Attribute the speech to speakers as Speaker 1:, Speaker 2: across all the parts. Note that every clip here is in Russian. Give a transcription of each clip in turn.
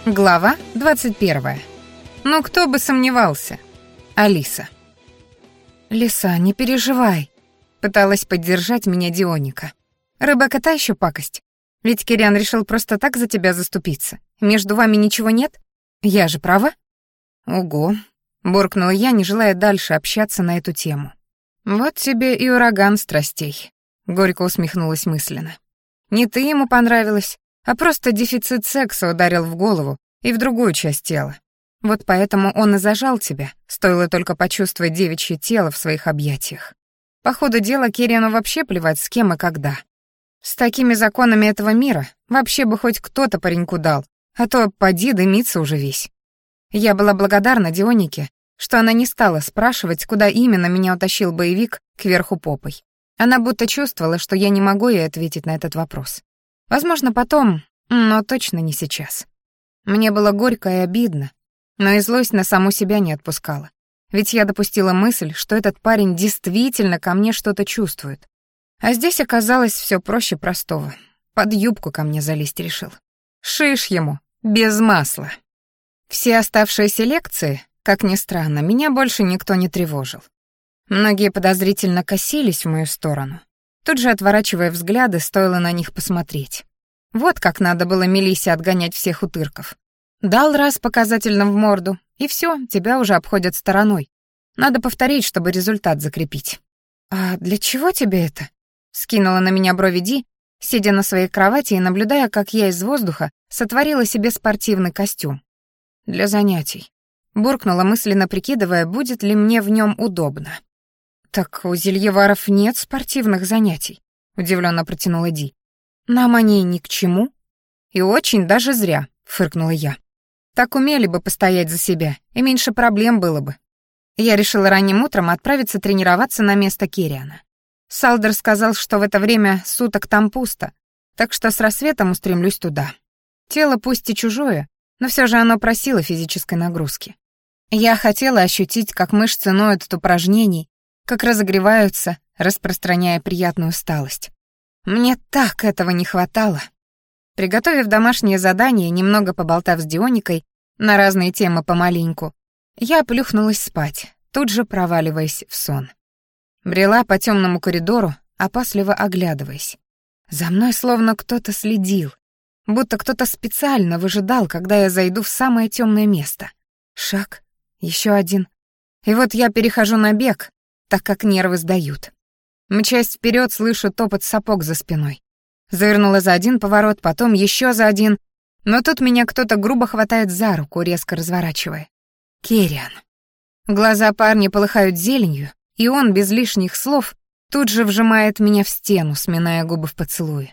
Speaker 1: Глава 21. Ну, кто бы сомневался. Алиса. «Лиса, не переживай», — пыталась поддержать меня Дионика. «Рыба та еще пакость. Ведь Кириан решил просто так за тебя заступиться. Между вами ничего нет? Я же права?» «Ого», — буркнула я, не желая дальше общаться на эту тему. «Вот тебе и ураган страстей», — горько усмехнулась мысленно. «Не ты ему понравилась, а просто дефицит секса ударил в голову и в другую часть тела. Вот поэтому он и зажал тебя, стоило только почувствовать девичье тело в своих объятиях. По ходу дела Кириану вообще плевать с кем и когда. С такими законами этого мира вообще бы хоть кто-то пареньку дал, а то поди дымится уже весь». Я была благодарна Дионике, что она не стала спрашивать, куда именно меня утащил боевик кверху попой. Она будто чувствовала, что я не могу ей ответить на этот вопрос. Возможно, потом, но точно не сейчас. Мне было горько и обидно, но и злость на саму себя не отпускала. Ведь я допустила мысль, что этот парень действительно ко мне что-то чувствует. А здесь оказалось все проще простого. Под юбку ко мне залезть решил. Шиш ему, без масла. Все оставшиеся лекции, как ни странно, меня больше никто не тревожил. Многие подозрительно косились в мою сторону. Тут же, отворачивая взгляды, стоило на них посмотреть. Вот как надо было Мелиссе отгонять всех утырков. Дал раз показательно в морду, и все, тебя уже обходят стороной. Надо повторить, чтобы результат закрепить. «А для чего тебе это?» — скинула на меня брови Ди, сидя на своей кровати и наблюдая, как я из воздуха сотворила себе спортивный костюм. «Для занятий», — буркнула мысленно, прикидывая, будет ли мне в нем удобно. «Так у зельеваров нет спортивных занятий», — удивленно протянула Ди. «Нам они ни к чему». «И очень даже зря», — фыркнула я. «Так умели бы постоять за себя, и меньше проблем было бы». Я решила ранним утром отправиться тренироваться на место Кириана. Салдер сказал, что в это время суток там пусто, так что с рассветом устремлюсь туда. Тело пусть и чужое, но все же оно просило физической нагрузки. Я хотела ощутить, как мышцы ноют от упражнений, как разогреваются, распространяя приятную усталость. Мне так этого не хватало. Приготовив домашнее задание, немного поболтав с Дионикой на разные темы помаленьку, я плюхнулась спать, тут же проваливаясь в сон. Брела по темному коридору, опасливо оглядываясь. За мной словно кто-то следил, будто кто-то специально выжидал, когда я зайду в самое темное место. Шаг, еще один. И вот я перехожу на бег, так как нервы сдают. Мчась вперед, слышу топот сапог за спиной. Завернула за один поворот, потом еще за один, но тут меня кто-то грубо хватает за руку, резко разворачивая. Кириан. Глаза парня полыхают зеленью, и он, без лишних слов, тут же вжимает меня в стену, сминая губы в поцелуе.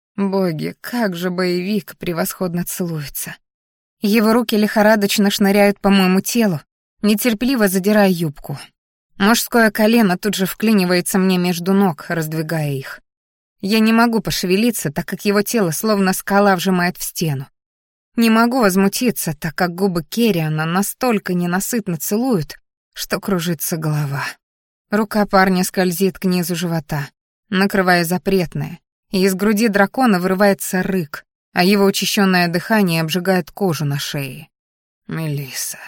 Speaker 1: Боги, как же боевик превосходно целуется. Его руки лихорадочно шныряют по моему телу, нетерпеливо задирая юбку. Мужское колено тут же вклинивается мне между ног, раздвигая их. Я не могу пошевелиться, так как его тело словно скала вжимает в стену. Не могу возмутиться, так как губы Кириана настолько ненасытно целуют, что кружится голова. Рука парня скользит к низу живота, накрывая запретное, и из груди дракона вырывается рык, а его учащенное дыхание обжигает кожу на шее. «Мелисса,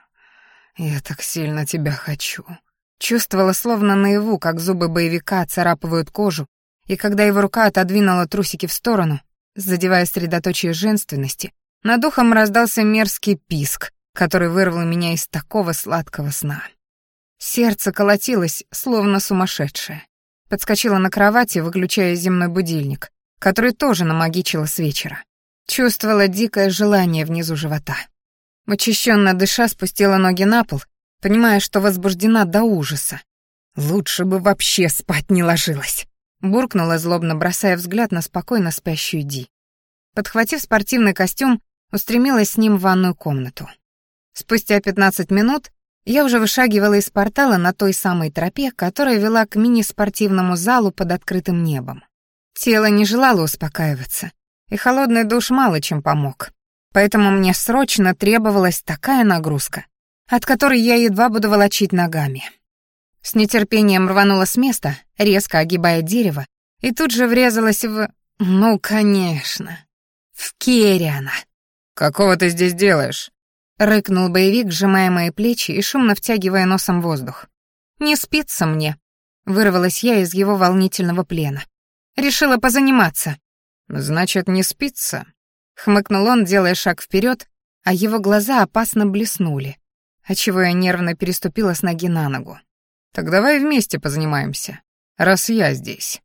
Speaker 1: я так сильно тебя хочу». Чувствовала словно наяву, как зубы боевика царапывают кожу, и когда его рука отодвинула трусики в сторону, задевая средоточие женственности, над ухом раздался мерзкий писк, который вырвал меня из такого сладкого сна. Сердце колотилось, словно сумасшедшее. Подскочила на кровати, выключая земной будильник, который тоже намагичила с вечера. Чувствовала дикое желание внизу живота. Учащенно дыша спустила ноги на пол, понимая, что возбуждена до ужаса. «Лучше бы вообще спать не ложилась», — буркнула, злобно бросая взгляд на спокойно спящую Ди. Подхватив спортивный костюм, устремилась с ним в ванную комнату. Спустя 15 минут я уже вышагивала из портала на той самой тропе, которая вела к мини-спортивному залу под открытым небом. Тело не желало успокаиваться, и холодный душ мало чем помог. Поэтому мне срочно требовалась такая нагрузка, от которой я едва буду волочить ногами. С нетерпением рванула с места, резко огибая дерево, и тут же врезалась в... Ну, конечно, в Кириана.
Speaker 2: «Какого ты здесь делаешь?»
Speaker 1: — рыкнул боевик, сжимая мои плечи и шумно втягивая носом воздух. «Не спится мне», — вырвалась я из его волнительного плена. «Решила позаниматься».
Speaker 2: «Значит, не спится?»
Speaker 1: — хмыкнул он, делая шаг вперед, а его глаза опасно блеснули, отчего я нервно переступила с ноги на ногу.
Speaker 2: «Так давай вместе позанимаемся, раз я здесь».